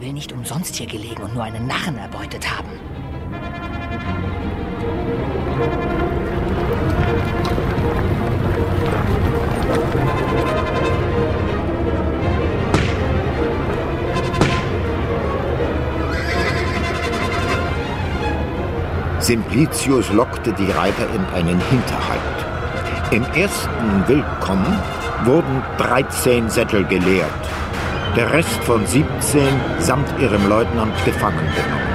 Ich will nicht umsonst hier gelegen und nur einen Narren erbeutet haben. Simplicius lockte die Reiter in einen Hinterhalt. Im ersten Willkommen wurden 13 Sättel geleert, der Rest von 17 samt ihrem Leutnant gefangen genommen.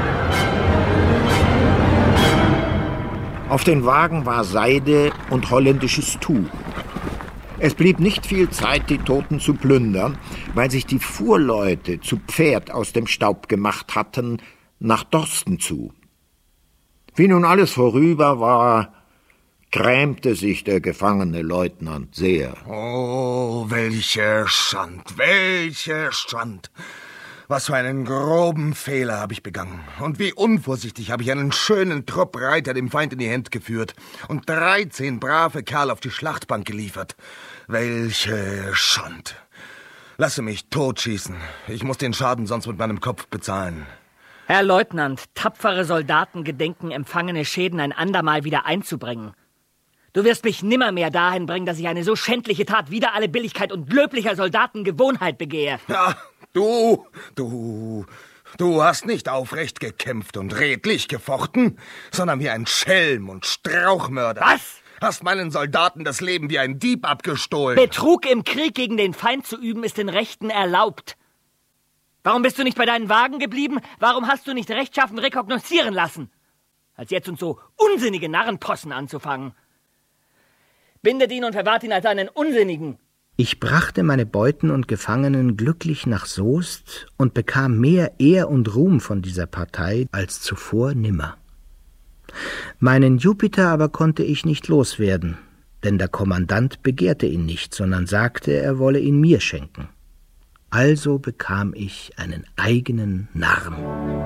Auf den Wagen war Seide und holländisches Tuch. Es blieb nicht viel Zeit, die Toten zu plündern, weil sich die Fuhrleute zu Pferd aus dem Staub gemacht hatten, nach Dorsten zu. Wie nun alles vorüber war, grämte sich der gefangene Leutnant sehr. Oh, welche Schand, welche Schand! Was für einen groben Fehler habe ich begangen. Und wie unvorsichtig habe ich einen schönen Trupp Reiter dem Feind in die Hände geführt und 13 brave Kerl auf die Schlachtbank geliefert. Welche Schand! Lasse mich totschießen. Ich muss den Schaden sonst mit meinem Kopf bezahlen. Herr Leutnant, tapfere Soldaten gedenken, empfangene Schäden ein andermal wieder einzubringen. Du wirst mich nimmermehr dahin bringen, dass ich eine so schändliche Tat wider alle Billigkeit und löblicher Soldaten Gewohnheit begehe. Ja, du hast nicht aufrecht gekämpft und redlich gefochten, sondern wie ein Schelm und Strauchmörder. Was? Hast meinen Soldaten das Leben wie ein Dieb abgestohlen. Betrug im Krieg gegen den Feind zu üben, ist den Rechten erlaubt. Warum bist du nicht bei deinen Wagen geblieben? Warum hast du nicht rechtschaffen rekognoszieren lassen? Als jetzt uns so unsinnige Narrenpossen anzufangen. Bindet ihn und verwahrt ihn als einen Unsinnigen. Ich brachte meine Beuten und Gefangenen glücklich nach Soest und bekam mehr Ehr und Ruhm von dieser Partei als zuvor nimmer. Meinen Jupiter aber konnte ich nicht loswerden, denn der Kommandant begehrte ihn nicht, sondern sagte, er wolle ihn mir schenken. Also bekam ich einen eigenen Narren.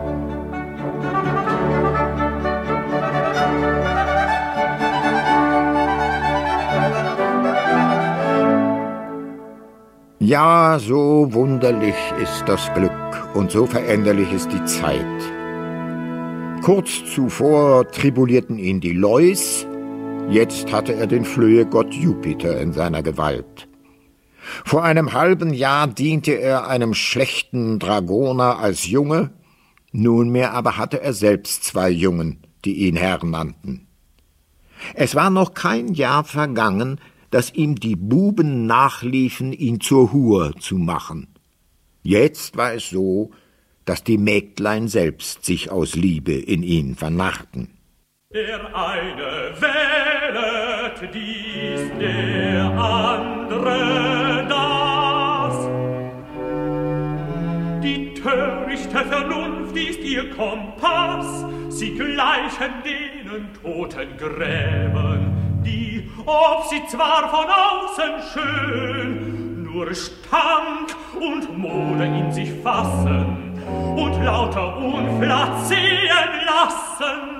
Ja, so wunderlich ist das Glück und so veränderlich ist die Zeit. Kurz zuvor tribulierten ihn die Leus, jetzt hatte er den Flöhegott Jupiter in seiner Gewalt. Vor einem halben Jahr diente er einem schlechten Dragoner als Junge, nunmehr aber hatte er selbst 2 Jungen, die ihn Herr nannten. Es war noch kein Jahr vergangen, dass ihm die Buben nachliefen, ihn zur Hur zu machen. Jetzt war es so, dass die Mägdlein selbst sich aus Liebe in ihn vernarrten. Der eine wählet dies, der andere das. Die törichte Vernunft ist ihr Kompass, sie gleichen denen toten Gräben, die, ob sie zwar von außen schön, nur Stank und Mode in sich fassen und lauter Unflat sehen lassen.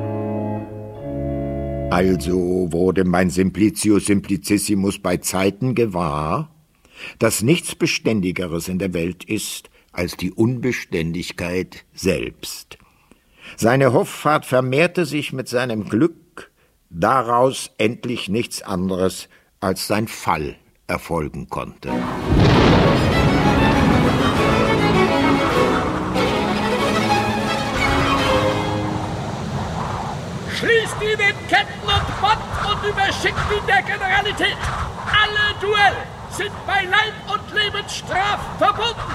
Also wurde mein Simplicius Simplicissimus bei Zeiten gewahr, dass nichts Beständigeres in der Welt ist als die Unbeständigkeit selbst. Seine Hoffart vermehrte sich mit seinem Glück, daraus endlich nichts anderes als sein Fall erfolgen konnte. Schließt ihn in Ketten und Band und überschickt ihn der Generalität. Alle Duelle sind bei Leib und Leben strafverbunden.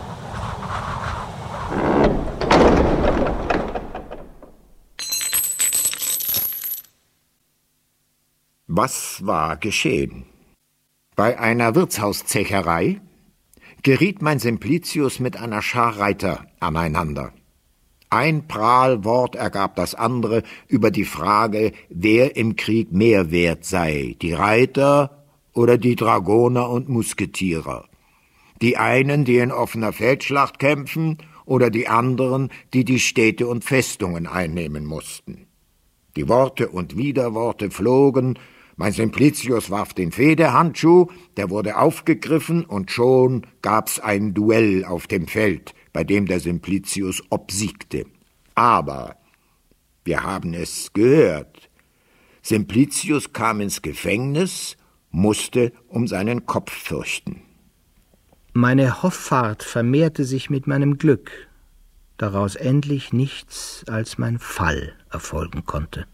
Was war geschehen? Bei einer Wirtshauszecherei geriet mein Simplicius mit einer Schar Reiter aneinander. Ein Prahlwort ergab das andere über die Frage, wer im Krieg mehr wert sei, die Reiter oder die Dragoner und Musketierer. Die einen, die in offener Feldschlacht kämpfen, oder die anderen, die die Städte und Festungen einnehmen mussten. Die Worte und Widerworte flogen, mein Simplicius warf den Fehdehandschuh, der wurde aufgegriffen und schon gab's ein Duell auf dem Feld, bei dem der Simplicius obsiegte. Aber, wir haben es gehört, Simplicius kam ins Gefängnis, musste um seinen Kopf fürchten. Meine Hoffart vermehrte sich mit meinem Glück, daraus endlich nichts als mein Fall erfolgen konnte.